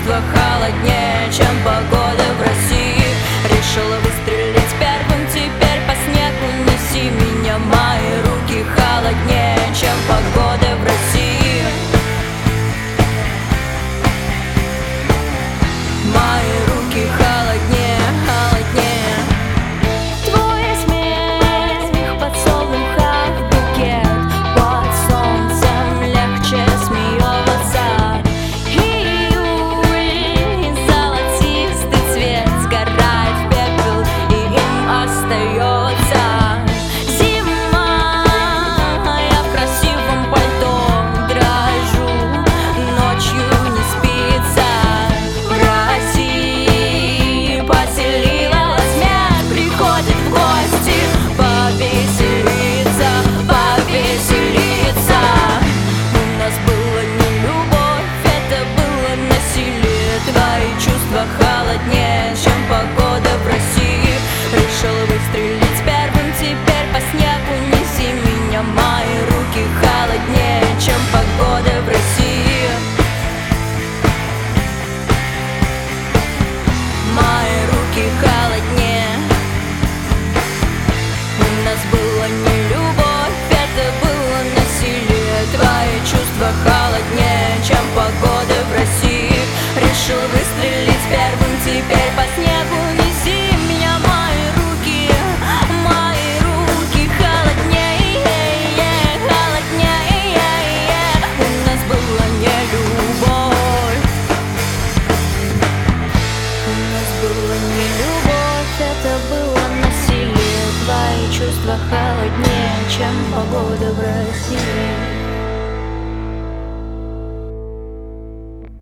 чувства холоднее, чем погода в России. Решила выстрелить первым, теперь по снегу неси меня. Мои руки холоднее, чем погода в России. Мои руки холоднее, холоднее. Твоя смех подсолнуха в букет. Под солнцем легче смеется. Июль, золотистый цвет, сгорает в пепел, и им остается. Зима, я в красивом пальто дрожу, ночью не спится. В России поселилась смерть, приходит в гости повеселиться, повеселиться. У нас была не любовь, это было насилие. Твои чувства холоднее, чем погода в России. Решила выстрелить первым, теперь по снегу неси меня. Мои руки холоднее, чем погода в России. Мои руки холоднее. У нас была не любовь, это было насилие. Твои чувства холоднее, чем погода в России. Решил выстрелить первым, теперь по снегу